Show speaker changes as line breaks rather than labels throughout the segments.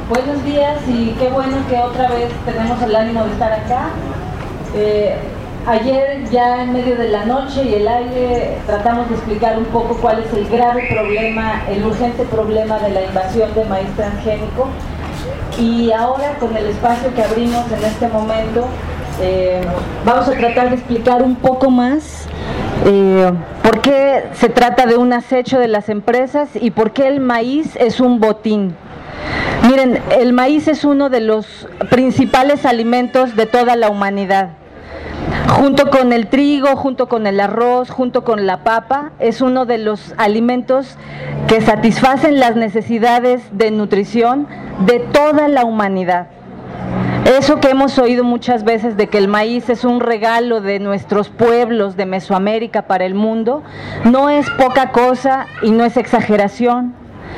Buenos días y qué bueno que otra vez tenemos el ánimo de estar acá. Ayer ya en medio de la noche y el aire tratamos de explicar un poco cuál es el grave problema, el urgente problema de la invasión de maíz transgénico, y ahora con el espacio que abrimos en este momento vamos a tratar de explicar un poco más por qué se trata de un acecho de las empresas y por qué el maíz es un botín. Miren, el maíz es uno de los principales alimentos de toda la humanidad. Junto con el trigo, junto con el arroz, junto con la papa, es uno de los alimentos que satisfacen las necesidades de nutrición de toda la humanidad. Eso que hemos oído muchas veces de que el maíz es un regalo de nuestros pueblos de Mesoamérica para el mundo, no es poca cosa y no es exageración.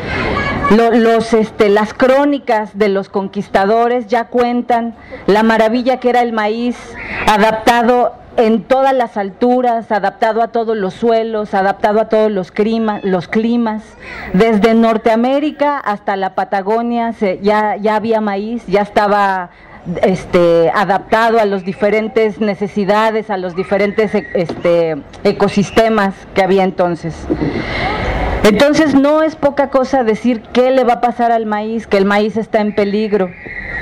Las crónicas de los conquistadores ya cuentan la maravilla que era el maíz, adaptado en todas las alturas, adaptado a todos los suelos, adaptado a todos los climas. Desde Norteamérica hasta la Patagonia ya había maíz, ya estaba adaptado a las diferentes necesidades, a los diferentes ecosistemas que había entonces. Entonces no es poca cosa decir qué le va a pasar al maíz, que el maíz está en peligro.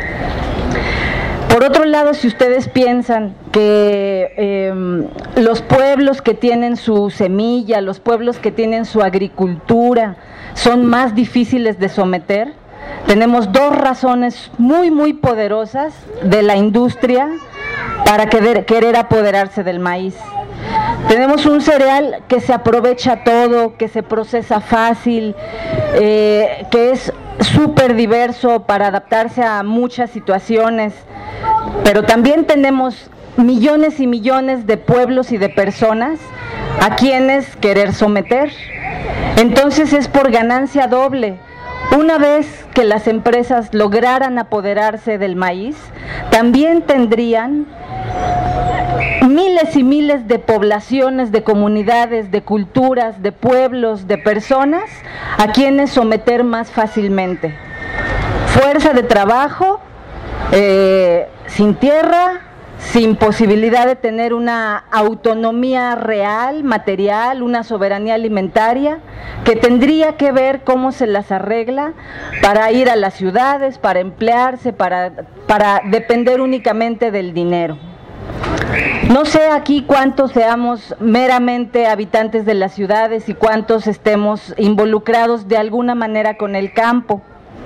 Por otro lado, si ustedes piensan que los pueblos que tienen su semilla, los pueblos que tienen su agricultura, son más difíciles de someter, tenemos dos razones muy poderosas de la industria para querer apoderarse del maíz. Tenemos un cereal que se aprovecha todo, que se procesa fácil, que es súper diverso para adaptarse a muchas situaciones, pero también tenemos millones y millones de pueblos y de personas a quienes querer someter. Entonces es por ganancia doble. Una vez que las empresas lograran apoderarse del maíz, también tendrían miles y miles de poblaciones, de comunidades, de culturas, de pueblos, de personas a quienes someter más fácilmente. Fuerza de trabajo, sin tierra, sin posibilidad de tener una autonomía real, material, una soberanía alimentaria, que tendría que ver cómo se las arregla para ir a las ciudades, para emplearse, para depender únicamente del dinero. No sé aquí cuántos seamos meramente habitantes de las ciudades y cuántos estemos involucrados de alguna manera con el campo,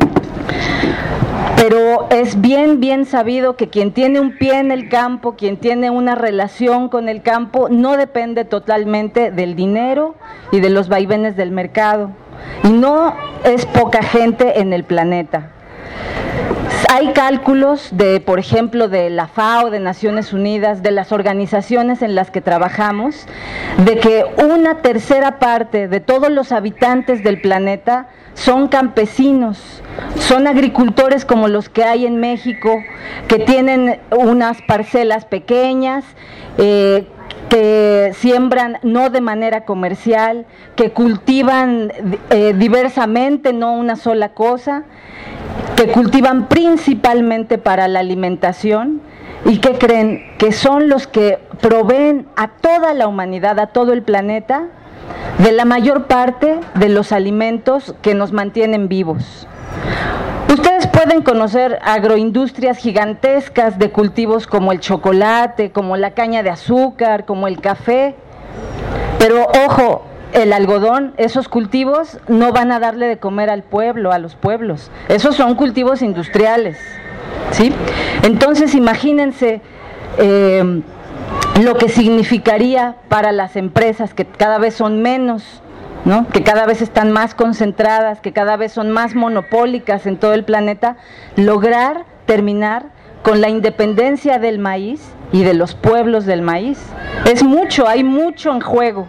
pero es bien sabido que quien tiene un pie en el campo, quien tiene una relación con el campo, no depende totalmente del dinero y de los vaivenes del mercado, y no es poca gente en el planeta. Hay cálculos por ejemplo, de la FAO, de Naciones Unidas, de las organizaciones en las que trabajamos, de que 1/3 parte de todos los habitantes del planeta son campesinos, son agricultores como los que hay en México, que tienen unas parcelas pequeñas, que siembran no de manera comercial, que cultivan diversamente, no una sola cosa, que cultivan principalmente para la alimentación, y que creen que son los que proveen a toda la humanidad, a todo el planeta, de la mayor parte de los alimentos que nos mantienen vivos. Ustedes pueden conocer agroindustrias gigantescas de cultivos como el chocolate, como la caña de azúcar, como el café, pero ojo, el algodón, esos cultivos no van a darle de comer al pueblo, a los pueblos. Esos son cultivos industriales, ¿sí? Entonces imagínense lo que significaría para las empresas, que cada vez son menos, ¿no? Que cada vez están más concentradas, que cada vez son más monopólicas en todo el planeta, lograr terminar con la independencia del maíz y de los pueblos del maíz. Es mucho, hay mucho en juego.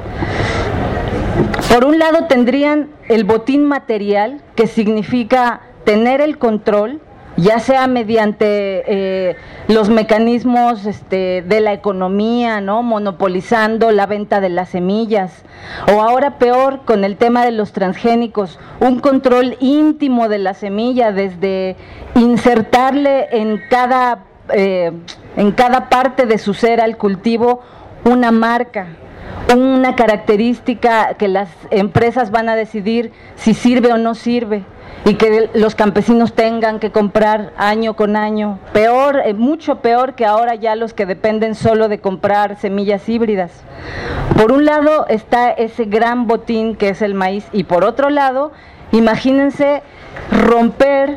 Por un lado tendrían el botín material, que significa tener el control, ya sea mediante los mecanismos de la economía, ¿no?, monopolizando la venta de las semillas, o ahora peor con el tema de los transgénicos, un control íntimo de la semilla, desde insertarle en cada parte de su ser al cultivo una marca, una característica que las empresas van a decidir si sirve o no sirve, y que los campesinos tengan que comprar año con año. Peor, mucho peor que ahora ya los que dependen solo de comprar semillas híbridas. Por un lado está ese gran botín que es el maíz, y por otro lado, imagínense romper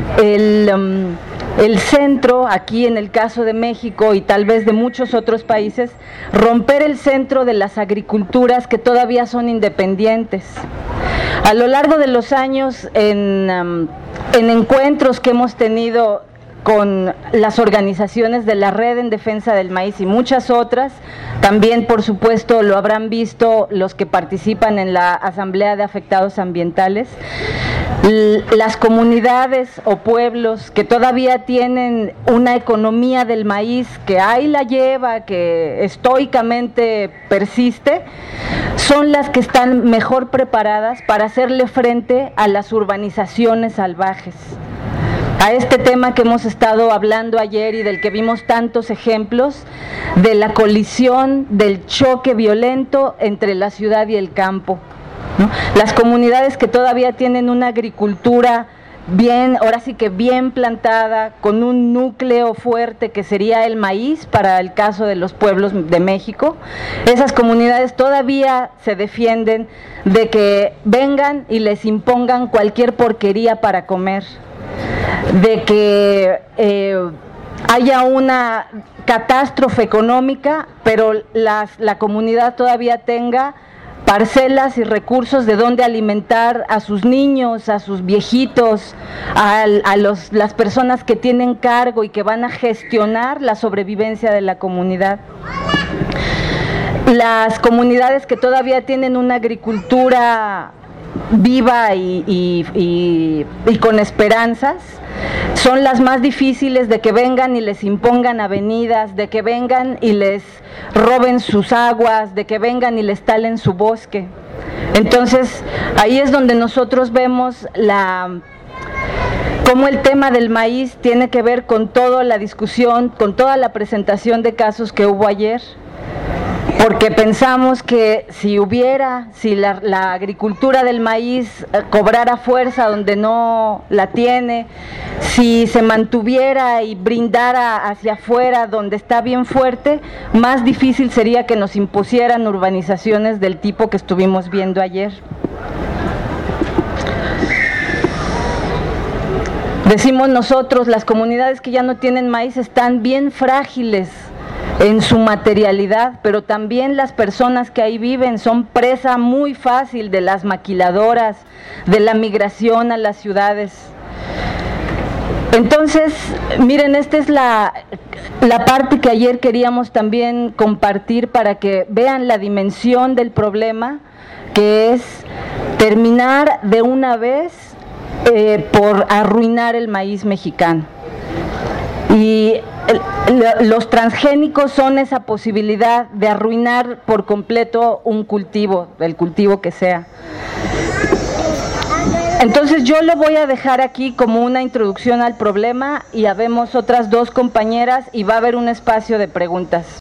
el centro, aquí en el caso de México y tal vez de muchos otros países, romper el centro de las agriculturas que todavía son independientes. A lo largo de los años, en encuentros que hemos tenido con las organizaciones de la Red en Defensa del Maíz y muchas otras, también por supuesto lo habrán visto los que participan en la Asamblea de Afectados Ambientales, las comunidades o pueblos que todavía tienen una economía del maíz que ahí la lleva, que estoicamente persiste, son las que están mejor preparadas para hacerle frente a las urbanizaciones salvajes. A este tema que hemos estado hablando ayer y del que vimos tantos ejemplos, de la colisión, del choque violento entre la ciudad y el campo, ¿no? Las comunidades que todavía tienen una agricultura bien, ahora sí que bien plantada, con un núcleo fuerte que sería el maíz para el caso de los pueblos de México, esas comunidades todavía se defienden de que vengan y les impongan cualquier porquería para comer, de que haya una catástrofe económica, pero la comunidad todavía tenga parcelas y recursos de donde alimentar a sus niños, a sus viejitos, a las personas que tienen cargo y que van a gestionar la sobrevivencia de la comunidad. Las comunidades que todavía tienen una agricultura viva y con esperanzas son las más difíciles de que vengan y les impongan avenidas, de que vengan y les roben sus aguas, de que vengan y les talen su bosque. Entonces ahí es donde nosotros vemos cómo el tema del maíz tiene que ver con toda la discusión, con toda la presentación de casos que hubo ayer, porque pensamos que si la agricultura del maíz cobrara fuerza donde no la tiene, si se mantuviera y brindara hacia afuera donde está bien fuerte, más difícil sería que nos impusieran urbanizaciones del tipo que estuvimos viendo ayer. Decimos nosotros, las comunidades que ya no tienen maíz están bien frágiles en su materialidad, pero también las personas que ahí viven son presa muy fácil de las maquiladoras, de la migración a las ciudades. Entonces, miren, esta es la parte que ayer queríamos también compartir para que vean la dimensión del problema, que es terminar de una vez por arruinar el maíz mexicano. Y los transgénicos son esa posibilidad de arruinar por completo un cultivo, el cultivo que sea. Entonces yo lo voy a dejar aquí como una introducción al problema y habemos otras dos compañeras y va a haber un espacio de preguntas.